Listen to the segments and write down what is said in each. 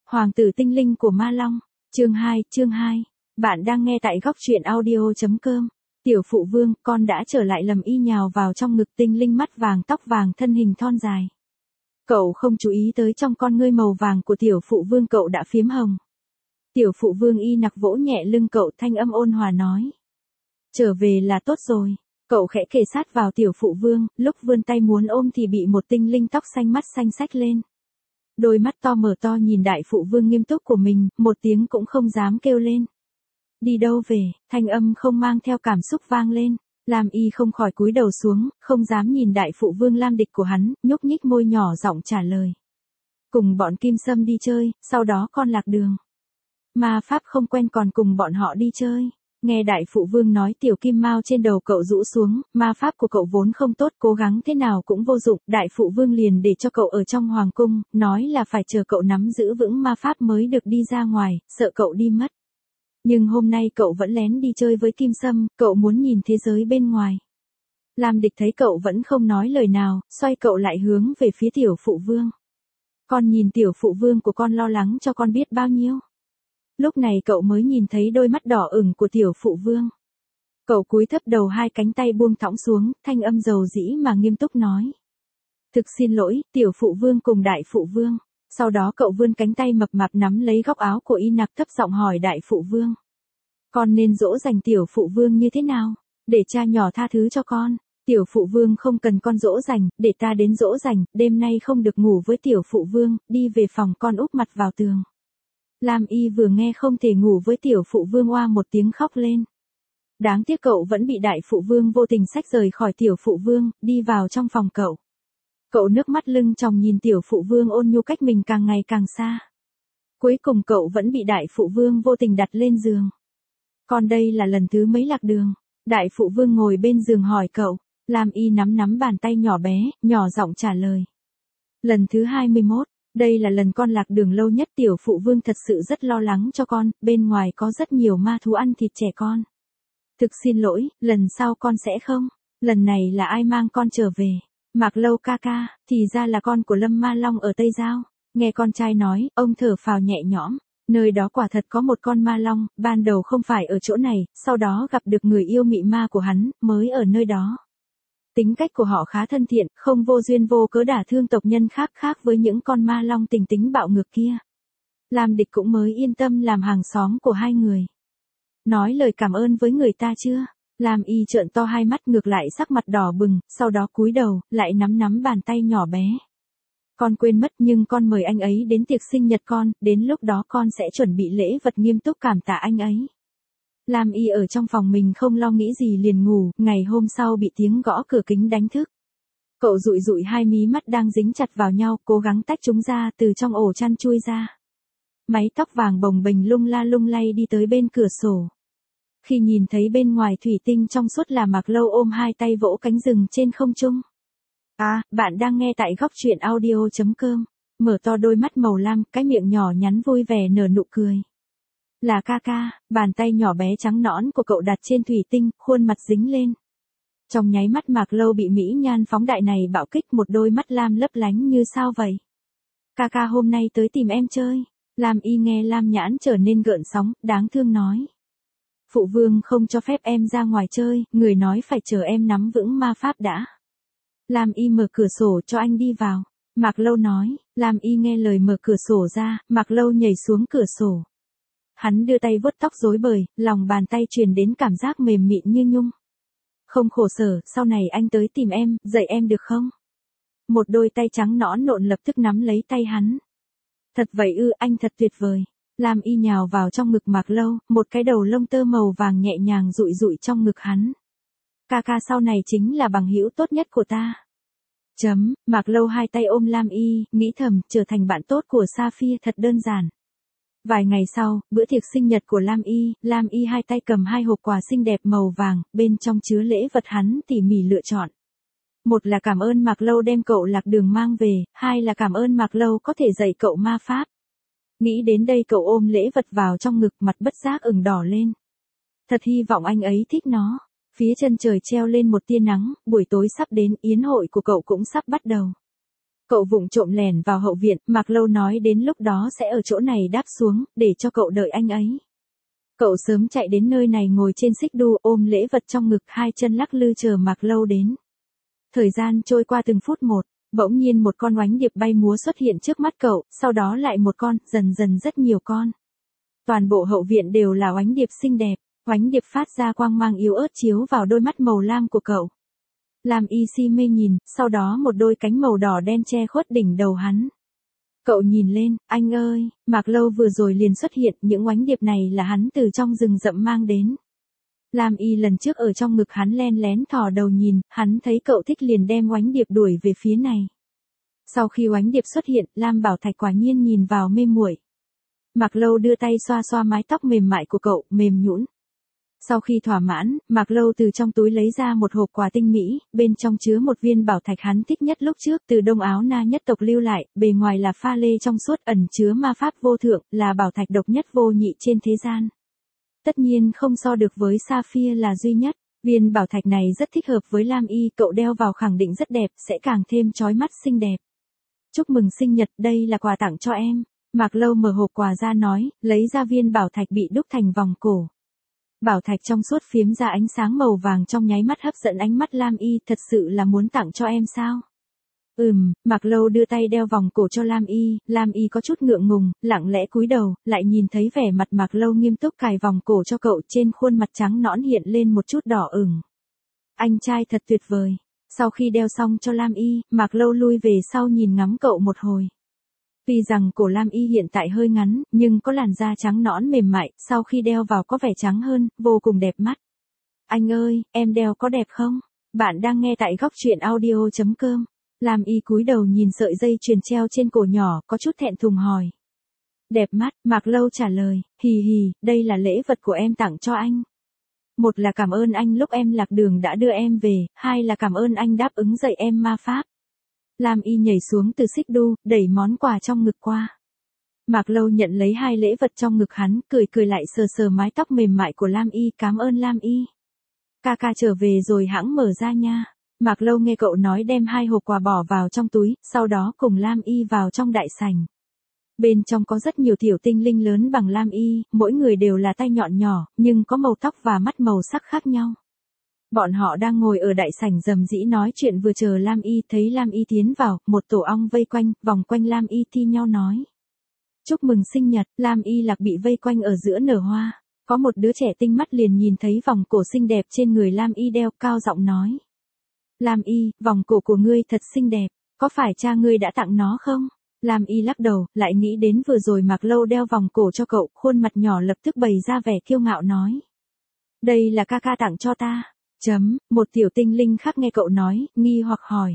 Hoàng tử tinh linh của Ma Long, chương 2. Bạn đang nghe tại góc truyện audio.com. Tiểu phụ vương, con đã trở lại. Lâm Y nhào vào trong ngực tinh linh mắt vàng tóc vàng thân hình thon dài. Cậu không chú ý tới trong con ngươi màu vàng của tiểu phụ vương cậu đã phiếm hồng. Tiểu phụ vương y nặc vỗ nhẹ lưng cậu, thanh âm ôn hòa nói. Trở về là tốt rồi. Cậu khẽ kề sát vào tiểu phụ vương, lúc vươn tay muốn ôm thì bị một tinh linh tóc xanh mắt xanh xách lên. Đôi mắt to mở to nhìn đại phụ vương nghiêm túc của mình, một tiếng cũng không dám kêu lên. Đi đâu về, thanh âm không mang theo cảm xúc vang lên. Lam Y không khỏi cúi đầu xuống, không dám nhìn đại phụ vương Lam địch của hắn, nhúc nhích môi nhỏ giọng trả lời. Cùng bọn Kim Sâm đi chơi, sau đó con lạc đường. Ma pháp không quen còn cùng bọn họ đi chơi. Nghe đại phụ vương nói tiểu kim mao trên đầu cậu rũ xuống, ma pháp của cậu vốn không tốt, cố gắng thế nào cũng vô dụng, đại phụ vương liền để cho cậu ở trong hoàng cung, nói là phải chờ cậu nắm giữ vững ma pháp mới được đi ra ngoài, sợ cậu đi mất. Nhưng hôm nay cậu vẫn lén đi chơi với Kim Sâm, cậu muốn nhìn thế giới bên ngoài. Lam địch thấy cậu vẫn không nói lời nào, xoay cậu lại hướng về phía tiểu phụ vương. Con nhìn tiểu phụ vương của con lo lắng cho con biết bao nhiêu. Lúc này cậu mới nhìn thấy đôi mắt đỏ ửng của tiểu phụ vương. Cậu cúi thấp đầu, hai cánh tay buông thõng xuống, thanh âm dầu dĩ mà nghiêm túc nói. Thực xin lỗi, tiểu phụ vương cùng đại phụ vương. Sau đó cậu vươn cánh tay mập mạp nắm lấy góc áo của y nặc, thấp giọng hỏi đại phụ vương. Con nên dỗ dành tiểu phụ vương như thế nào? Để cha nhỏ tha thứ cho con. Tiểu phụ vương không cần con dỗ dành, để ta đến dỗ dành, đêm nay không được ngủ với tiểu phụ vương, đi về phòng con úp mặt vào tường. Lam Y vừa nghe không thể ngủ với tiểu phụ vương oa một tiếng khóc lên. Đáng tiếc cậu vẫn bị đại phụ vương vô tình xách rời khỏi tiểu phụ vương, đi vào trong phòng cậu. Cậu nước mắt lưng tròng nhìn tiểu phụ vương ôn nhu cách mình càng ngày càng xa. Cuối cùng cậu vẫn bị đại phụ vương vô tình đặt lên giường. Còn đây là lần thứ mấy lạc đường? Đại phụ vương ngồi bên giường hỏi cậu. Lam Y nắm bàn tay nhỏ bé, nhỏ giọng trả lời. Lần thứ 21. Đây là lần con lạc đường lâu nhất. Tiểu phụ vương thật sự rất lo lắng cho con, bên ngoài có rất nhiều ma thú ăn thịt trẻ con. Thực xin lỗi, lần sau con sẽ không. Lần này là ai mang con trở về? Mạc Lâu ca ca, thì ra là con của Lâm Ma Long ở Tây Giao. Nghe con trai nói, ông thở phào nhẹ nhõm. Nơi đó quả thật có một con ma long, ban đầu không phải ở chỗ này, sau đó gặp được người yêu mị ma của hắn, mới ở nơi đó. Tính cách của họ khá thân thiện, không vô duyên vô cớ đả thương tộc nhân khác với những con ma long tình tính bạo ngược kia. Lam địch cũng mới yên tâm làm hàng xóm của hai người. Nói lời cảm ơn với người ta chưa? Lam Y trợn to hai mắt, ngược lại sắc mặt đỏ bừng, sau đó cúi đầu, lại nắm bàn tay nhỏ bé. Con quên mất, nhưng con mời anh ấy đến tiệc sinh nhật con, đến lúc đó con sẽ chuẩn bị lễ vật nghiêm túc cảm tạ anh ấy. Lam Y ở trong phòng mình không lo nghĩ gì liền ngủ, ngày hôm sau bị tiếng gõ cửa kính đánh thức. Cậu dụi hai mí mắt đang dính chặt vào nhau, cố gắng tách chúng ra, từ trong ổ chăn chui ra. Mái tóc vàng bồng bềnh lung lay đi tới bên cửa sổ. Khi nhìn thấy bên ngoài thủy tinh trong suốt là Mạc Lâu ôm hai tay vỗ cánh rừng trên không trung. Bạn đang nghe tại góc truyện audio.com. Mở to đôi mắt màu lam, cái miệng nhỏ nhắn vui vẻ nở nụ cười. Là ca ca, bàn tay nhỏ bé trắng nõn của cậu đặt trên thủy tinh, khuôn mặt dính lên. Trong nháy mắt Mạc Lâu bị mỹ nhan phóng đại này bạo kích, một đôi mắt lam lấp lánh như sao vậy. Ca ca hôm nay tới tìm em chơi. Lam Y nghe lam nhãn trở nên gợn sóng, đáng thương nói. Phụ vương không cho phép em ra ngoài chơi, người nói phải chờ em nắm vững ma pháp đã. Lam Y mở cửa sổ cho anh đi vào. Mạc Lâu nói. Lam Y nghe lời mở cửa sổ ra, Mạc Lâu nhảy xuống cửa sổ. Hắn đưa tay vuốt tóc rối bời, lòng bàn tay truyền đến cảm giác mềm mịn như nhung. Không khổ sở, sau này anh tới tìm em, dạy em được không? Một đôi tay trắng nõn nộn lập tức nắm lấy tay hắn. Thật vậy ư, anh thật tuyệt vời. Lam Y nhào vào trong ngực Mạc Lâu, một cái đầu lông tơ màu vàng nhẹ nhàng dụi trong ngực hắn. Ca ca sau này chính là bằng hữu tốt nhất của ta. Mạc Lâu hai tay ôm Lam Y, nghĩ thầm, trở thành bạn tốt của Saphir thật đơn giản. Vài ngày sau, bữa tiệc sinh nhật của Lam Y hai tay cầm hai hộp quà xinh đẹp màu vàng, bên trong chứa lễ vật hắn tỉ mỉ lựa chọn. Một là cảm ơn Mạc Lâu đem cậu lạc đường mang về, hai là cảm ơn Mạc Lâu có thể dạy cậu ma pháp. Nghĩ đến đây cậu ôm lễ vật vào trong ngực, mặt bất giác ửng đỏ lên. Thật hy vọng anh ấy thích nó. Phía chân trời treo lên một tia nắng, buổi tối sắp đến, yến hội của cậu cũng sắp bắt đầu. Cậu vụng trộm lẻn vào hậu viện, Mạc Lâu nói đến lúc đó sẽ ở chỗ này đáp xuống, để cho cậu đợi anh ấy. Cậu sớm chạy đến nơi này ngồi trên xích đu ôm lễ vật trong ngực, hai chân lắc lư chờ Mạc Lâu đến. Thời gian trôi qua từng phút một, bỗng nhiên một con oánh điệp bay múa xuất hiện trước mắt cậu, sau đó lại một con, dần dần rất nhiều con. Toàn bộ hậu viện đều là oánh điệp xinh đẹp, oánh điệp phát ra quang mang yếu ớt chiếu vào đôi mắt màu lam của cậu. Lam Y si mê nhìn, sau đó một đôi cánh màu đỏ đen che khuất đỉnh đầu hắn. Cậu nhìn lên, anh ơi, Mạc Lâu vừa rồi liền xuất hiện, những oánh điệp này là hắn từ trong rừng rậm mang đến. Lam Y lần trước ở trong ngực hắn len lén thò đầu nhìn, hắn thấy cậu thích liền đem oánh điệp đuổi về phía này. Sau khi oánh điệp xuất hiện, Lam Bảo Thạch quả nhiên nhìn vào mê muội. Mạc Lâu đưa tay xoa xoa mái tóc mềm mại của cậu, mềm nhũn. Sau khi thỏa mãn, Mạc Lâu từ trong túi lấy ra một hộp quà tinh mỹ, bên trong chứa một viên bảo thạch hắn thích nhất lúc trước từ Đông Áo Na nhất tộc lưu lại, bề ngoài là pha lê trong suốt ẩn chứa ma pháp vô thượng, là bảo thạch độc nhất vô nhị trên thế gian. Tất nhiên không so được với Sapphire là duy nhất, viên bảo thạch này rất thích hợp với Lam Y, cậu đeo vào khẳng định rất đẹp, sẽ càng thêm chói mắt xinh đẹp. Chúc mừng sinh nhật, đây là quà tặng cho em. Mạc Lâu mở hộp quà ra nói, lấy ra viên bảo thạch bị đúc thành vòng cổ. Bảo thạch trong suốt phiếm ra ánh sáng màu vàng trong nháy mắt hấp dẫn ánh mắt Lam Y, thật sự là muốn tặng cho em sao? Mạc Lâu đưa tay đeo vòng cổ cho Lam Y có chút ngượng ngùng, lặng lẽ cúi đầu, lại nhìn thấy vẻ mặt Mạc Lâu nghiêm túc cài vòng cổ cho cậu, trên khuôn mặt trắng nõn hiện lên một chút đỏ ửng. Anh trai thật tuyệt vời. Sau khi đeo xong cho Lam Y, Mạc Lâu lui về sau nhìn ngắm cậu một hồi. Tuy rằng cổ Lam Y hiện tại hơi ngắn, nhưng có làn da trắng nõn mềm mại, sau khi đeo vào có vẻ trắng hơn, vô cùng đẹp mắt. Anh ơi, em đeo có đẹp không? Bạn đang nghe tại góc truyện audio.com. Lam Y cúi đầu nhìn sợi dây chuyền treo trên cổ nhỏ, có chút thẹn thùng hỏi. Đẹp mắt, Mạc Lâu trả lời, hì hì, đây là lễ vật của em tặng cho anh. Một là cảm ơn anh lúc em lạc đường đã đưa em về, hai là cảm ơn anh đáp ứng dạy em ma pháp. Lam Y nhảy xuống từ xích đu, đẩy món quà trong ngực qua. Mạc Lâu nhận lấy hai lễ vật trong ngực hắn, cười lại sờ sờ mái tóc mềm mại của Lam Y, cảm ơn Lam Y. Ca trở về rồi hãng mở ra nha. Mạc Lâu nghe cậu nói đem hai hộp quà bỏ vào trong túi, sau đó cùng Lam Y vào trong đại sảnh. Bên trong có rất nhiều tiểu tinh linh lớn bằng Lam Y, mỗi người đều là tay nhọn nhỏ, nhưng có màu tóc và mắt màu sắc khác nhau. Bọn họ đang ngồi ở đại sảnh rầm rĩ nói chuyện vừa chờ Lam Y, thấy Lam Y tiến vào, một tổ ong vây quanh, vòng quanh Lam Y thi nhau nói. Chúc mừng sinh nhật, Lam Y lạc bị vây quanh ở giữa nở hoa. Có một đứa trẻ tinh mắt liền nhìn thấy vòng cổ xinh đẹp trên người Lam Y đeo, cao giọng nói. Lam Y, vòng cổ của ngươi thật xinh đẹp, có phải cha ngươi đã tặng nó không? Lam Y lắc đầu, lại nghĩ đến vừa rồi Mạc Lâu đeo vòng cổ cho cậu, khuôn mặt nhỏ lập tức bày ra vẻ kiêu ngạo nói. Đây là ca tặng cho ta. Một tiểu tinh linh khác nghe cậu nói, nghi hoặc hỏi.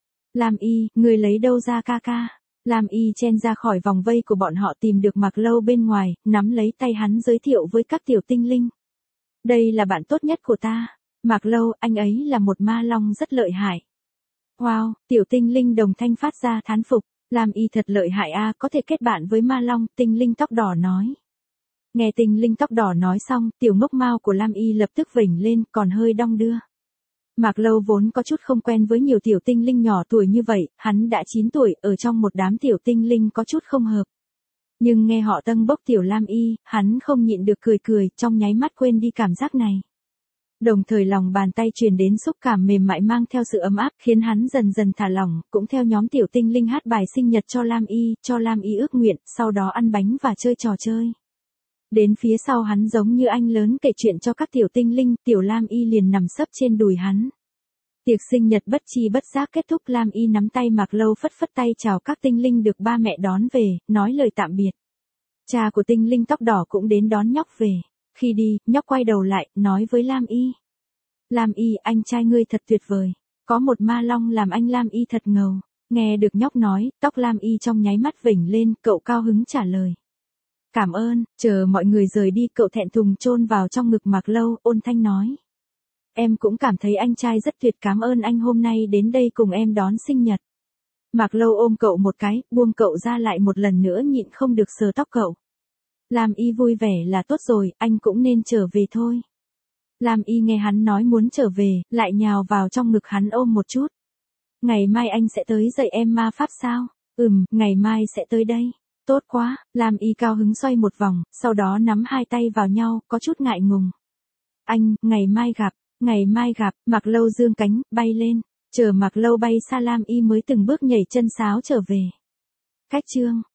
Lam Y, ngươi lấy đâu ra ca? Lam Y chen ra khỏi vòng vây của bọn họ tìm được Mạc Lâu bên ngoài, nắm lấy tay hắn giới thiệu với các tiểu tinh linh. Đây là bạn tốt nhất của ta. Mạc Lâu, anh ấy là một ma long rất lợi hại. Wow, tiểu tinh linh đồng thanh phát ra thán phục. Lam Y thật lợi hại a, có thể kết bạn với ma long, tinh linh tóc đỏ nói. Nghe tinh linh tóc đỏ nói xong, tiểu ngốc mao của Lam Y lập tức vểnh lên, còn hơi đong đưa. Mạc Lâu vốn có chút không quen với nhiều tiểu tinh linh nhỏ tuổi như vậy, hắn đã 9 tuổi, ở trong một đám tiểu tinh linh có chút không hợp. Nhưng nghe họ tâng bốc tiểu Lam Y, hắn không nhịn được cười, trong nháy mắt quên đi cảm giác này. Đồng thời lòng bàn tay truyền đến xúc cảm mềm mại mang theo sự ấm áp, khiến hắn dần dần thả lỏng, cũng theo nhóm tiểu tinh linh hát bài sinh nhật cho Lam Y ước nguyện, sau đó ăn bánh và chơi trò chơi. Đến phía sau hắn giống như anh lớn kể chuyện cho các tiểu tinh linh, tiểu Lam Y liền nằm sấp trên đùi hắn. Tiệc sinh nhật bất chi bất giác kết thúc, Lam Y nắm tay Mạc Lâu phất tay chào các tinh linh được ba mẹ đón về, nói lời tạm biệt. Cha của tinh linh tóc đỏ cũng đến đón nhóc về. Khi đi, nhóc quay đầu lại, nói với Lam Y. Lam Y, anh trai ngươi thật tuyệt vời. Có một ma long làm anh Lam Y thật ngầu. Nghe được nhóc nói, tóc Lam Y trong nháy mắt vểnh lên, cậu cao hứng trả lời. Cảm ơn, chờ mọi người rời đi, cậu thẹn thùng chôn vào trong ngực Mạc Lâu, ôn thanh nói. Em cũng cảm thấy anh trai rất tuyệt, cảm ơn anh hôm nay đến đây cùng em đón sinh nhật. Mạc Lâu ôm cậu một cái, buông cậu ra lại một lần nữa nhịn không được sờ tóc cậu. Lam Y vui vẻ là tốt rồi, anh cũng nên trở về thôi. Lam Y nghe hắn nói muốn trở về, lại nhào vào trong ngực hắn ôm một chút. Ngày mai anh sẽ tới dạy em ma pháp sao? Ngày mai sẽ tới đây. Tốt quá, Lam Y cao hứng xoay một vòng, sau đó nắm hai tay vào nhau, có chút ngại ngùng. Anh, ngày mai gặp, Mạc Lâu dương cánh, bay lên. Chờ Mạc Lâu bay xa Lam Y mới từng bước nhảy chân sáo trở về. Cách chương